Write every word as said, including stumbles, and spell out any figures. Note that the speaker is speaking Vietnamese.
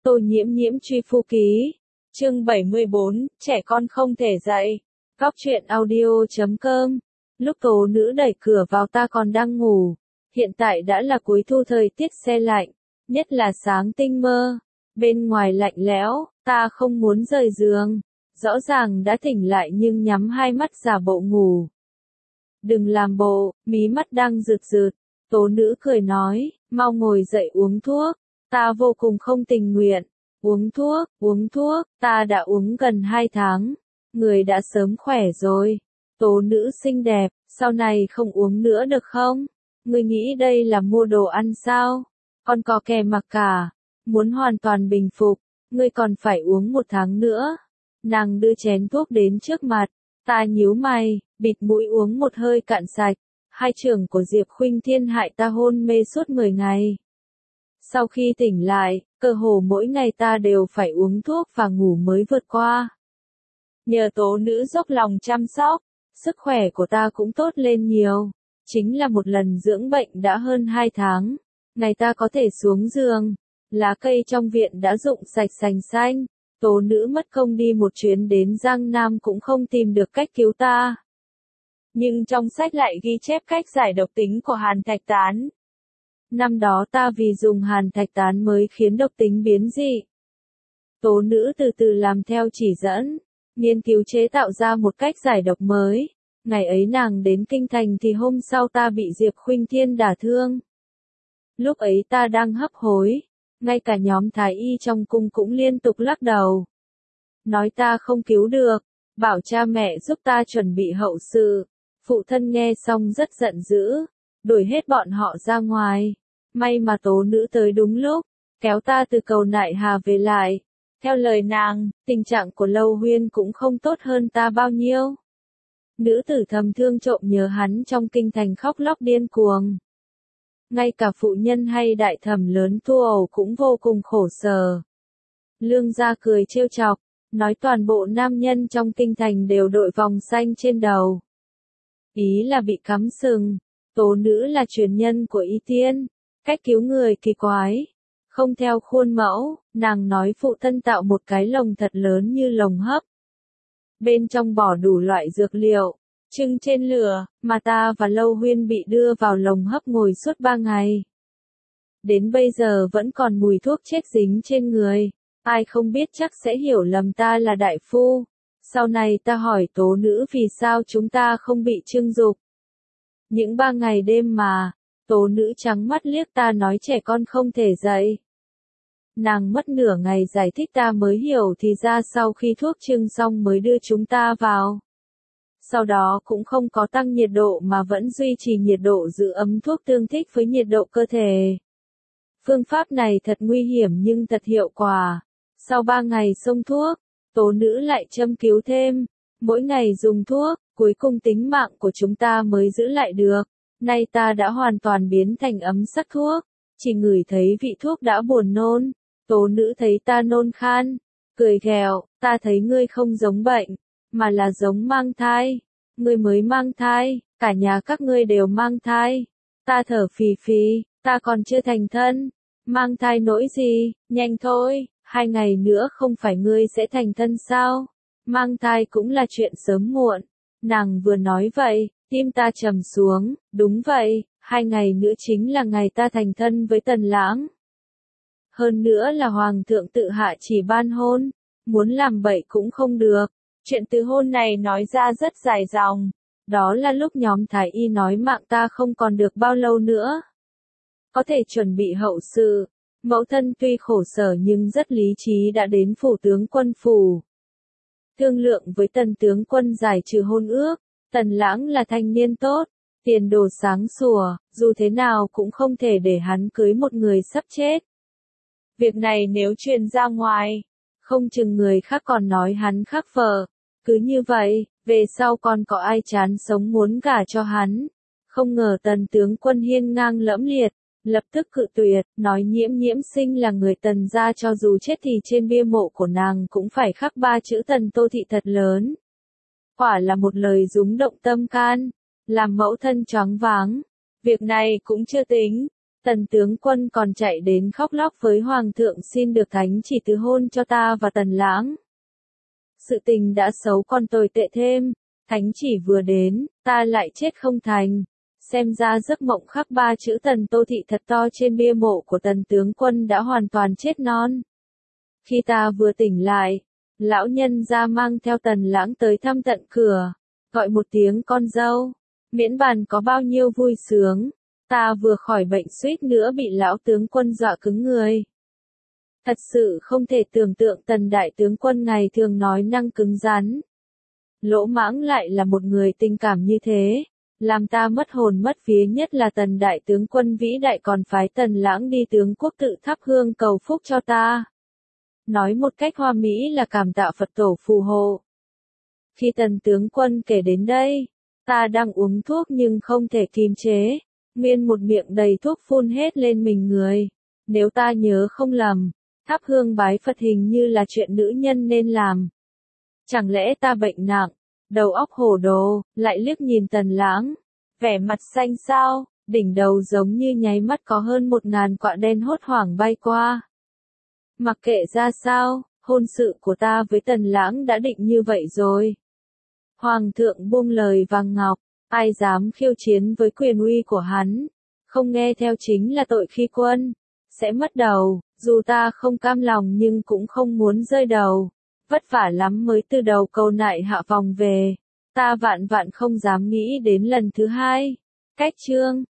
Tô Nhiễm Nhiễm truy phu ký. Chương bảy mươi bốn, trẻ con không thể dạy. Góc truyện audio chấm com. Lúc Tố Nữ đẩy cửa vào ta còn đang ngủ. Hiện tại đã là cuối thu, thời tiết se lạnh, nhất là sáng tinh mơ. Bên ngoài lạnh lẽo, ta không muốn rời giường. Rõ ràng đã tỉnh lại nhưng nhắm hai mắt giả bộ ngủ. Đừng làm bộ, mí mắt đang rượt rượt. Tố Nữ cười nói, mau ngồi dậy uống thuốc. Ta vô cùng không tình nguyện. Uống thuốc, uống thuốc, ta đã uống gần hai tháng. Người đã sớm khỏe rồi. Tố Nữ xinh đẹp, sau này không uống nữa được không? Ngươi nghĩ đây là mua đồ ăn sao? Còn có kè mặc cả. Muốn hoàn toàn bình phục, ngươi còn phải uống một tháng nữa. Nàng đưa chén thuốc đến trước mặt. Ta nhíu mày, bịt mũi uống một hơi cạn sạch. Hai chưởng của Diệp Khuynh Thiên hại ta hôn mê suốt mười ngày. Sau khi tỉnh lại, cơ hồ mỗi ngày ta đều phải uống thuốc và ngủ mới vượt qua. Nhờ Tố Nữ dốc lòng chăm sóc, sức khỏe của ta cũng tốt lên nhiều. Chính là một lần dưỡng bệnh đã hơn hai tháng. Ngày ta có thể xuống giường, lá cây trong viện đã rụng sạch sành xanh. Tố Nữ mất công đi một chuyến đến Giang Nam cũng không tìm được cách cứu ta. Nhưng trong sách lại ghi chép cách giải độc tính của hàn thạch tán. Năm đó ta vì dùng hàn thạch tán mới khiến độc tính biến dị. Tố Nữ từ từ làm theo chỉ dẫn, nghiên cứu chế tạo ra một cách giải độc mới. Ngày ấy nàng đến kinh thành thì hôm sau ta bị Diệp Khuynh Thiên đả thương. Lúc ấy ta đang hấp hối, ngay cả nhóm thái y trong cung cũng liên tục lắc đầu. Nói ta không cứu được, bảo cha mẹ giúp ta chuẩn bị hậu sự. Phụ thân nghe xong rất giận dữ, đuổi hết bọn họ ra ngoài. May mà Tố Nữ tới đúng lúc, kéo ta từ cầu Nại Hà về lại. Theo lời nàng, tình trạng của Lâu Huyên cũng không tốt hơn ta bao nhiêu. Nữ tử thầm thương trộm nhớ hắn trong kinh thành khóc lóc điên cuồng. Ngay cả phụ nhân hay đại thẩm lớn tu ẩu cũng vô cùng khổ sở. Lương gia cười trêu chọc, nói toàn bộ nam nhân trong kinh thành đều đội vòng xanh trên đầu. Ý là bị cắm sừng. Tố Nữ là truyền nhân của Y Tiên, cách cứu người kỳ quái, không theo khuôn mẫu. Nàng nói phụ thân tạo một cái lồng thật lớn như lồng hấp. Bên trong bỏ đủ loại dược liệu, trưng trên lửa, mà ta và Lâu Huyên bị đưa vào lồng hấp ngồi suốt ba ngày. Đến bây giờ vẫn còn mùi thuốc chết dính trên người, ai không biết chắc sẽ hiểu lầm ta là đại phu. Sau này ta hỏi Tố Nữ vì sao chúng ta không bị trưng dục. Những ba ngày đêm mà, Tố Nữ trắng mắt liếc ta nói trẻ con không thể dậy. Nàng mất nửa ngày giải thích ta mới hiểu thì ra sau khi thuốc trưng xong mới đưa chúng ta vào. Sau đó cũng không có tăng nhiệt độ mà vẫn duy trì nhiệt độ giữ ấm, thuốc tương thích với nhiệt độ cơ thể. Phương pháp này thật nguy hiểm nhưng thật hiệu quả. Sau ba ngày xông thuốc, Tố Nữ lại châm cứu thêm. Mỗi ngày dùng thuốc, cuối cùng tính mạng của chúng ta mới giữ lại được. Nay ta đã hoàn toàn biến thành ấm sắc thuốc. Chỉ ngửi thấy vị thuốc đã buồn nôn. Tố Nữ thấy ta nôn khan, cười ghẹo, ta thấy ngươi không giống bệnh, mà là giống mang thai. Ngươi mới mang thai, cả nhà các ngươi đều mang thai. Ta thở phì phì, ta còn chưa thành thân. Mang thai nỗi gì, nhanh thôi, hai ngày nữa không phải ngươi sẽ thành thân sao? Mang thai cũng là chuyện sớm muộn. Nàng vừa nói vậy, tim ta trầm xuống, đúng vậy, hai ngày nữa chính là ngày ta thành thân với Tần Lãng. Hơn nữa là Hoàng thượng tự hạ chỉ ban hôn, muốn làm bậy cũng không được. Chuyện từ hôn này nói ra rất dài dòng. Đó là lúc nhóm thái y nói mạng ta không còn được bao lâu nữa. Có thể chuẩn bị hậu sự. Mẫu thân tuy khổ sở nhưng rất lý trí đã đến phủ tướng quân phủ. Thương lượng với Tần tướng quân giải trừ hôn ước. Tần Lãng là thanh niên tốt, tiền đồ sáng sủa, dù thế nào cũng không thể để hắn cưới một người sắp chết. Việc này nếu truyền ra ngoài, không chừng người khác còn nói hắn khác vợ. Cứ như vậy, về sau còn có ai chán sống muốn gả cho hắn. Không ngờ Tần tướng quân hiên ngang lẫm liệt, lập tức cự tuyệt, nói Nhiễm Nhiễm sinh là người Tần gia, cho dù chết thì trên bia mộ của nàng cũng phải khắc ba chữ Tần Tô Thị thật lớn. Quả là một lời rúng động tâm can, làm mẫu thân choáng váng. Việc này cũng chưa tính, Tần tướng quân còn chạy đến khóc lóc với hoàng thượng xin được thánh chỉ từ hôn cho ta và Tần Lãng. Sự tình đã xấu còn tồi tệ thêm, thánh chỉ vừa đến, ta lại chết không thành. Xem ra giấc mộng khắc ba chữ Tần Tô Thị thật to trên bia mộ của Tần tướng quân đã hoàn toàn chết non. Khi ta vừa tỉnh lại, lão nhân ra mang theo Tần Lãng tới thăm tận cửa, gọi một tiếng con dâu, miễn bàn có bao nhiêu vui sướng. Ta vừa khỏi bệnh suýt nữa bị lão tướng quân dọa cứng người. Thật sự không thể tưởng tượng Tần đại tướng quân ngày thường nói năng cứng rắn. Lỗ Mãng lại là một người tình cảm như thế, làm ta mất hồn mất vía, nhất là Tần đại tướng quân vĩ đại còn phái Tần Lãng đi tướng quốc tự thắp hương cầu phúc cho ta. Nói một cách hoa mỹ là cảm tạ Phật tổ phù hộ. Khi Tần tướng quân kể đến đây, ta đang uống thuốc nhưng không thể kìm chế, nguyên một miệng đầy thuốc phun hết lên mình người. Nếu ta nhớ không lầm, thắp hương bái Phật hình như là chuyện nữ nhân nên làm. Chẳng lẽ ta bệnh nặng, đầu óc hồ đồ, lại liếc nhìn Tần Lãng, vẻ mặt xanh xao, đỉnh đầu giống như nháy mắt có hơn một ngàn quạ đen hốt hoảng bay qua. Mặc kệ ra sao, hôn sự của ta với Tần Lãng đã định như vậy rồi. Hoàng thượng buông lời vàng ngọc, ai dám khiêu chiến với quyền uy của hắn, không nghe theo chính là tội khi quân, sẽ mất đầu, dù ta không cam lòng nhưng cũng không muốn rơi đầu, vất vả lắm mới từ đầu cầu nại hạ vòng về, ta vạn vạn không dám nghĩ đến lần thứ hai. Cách chương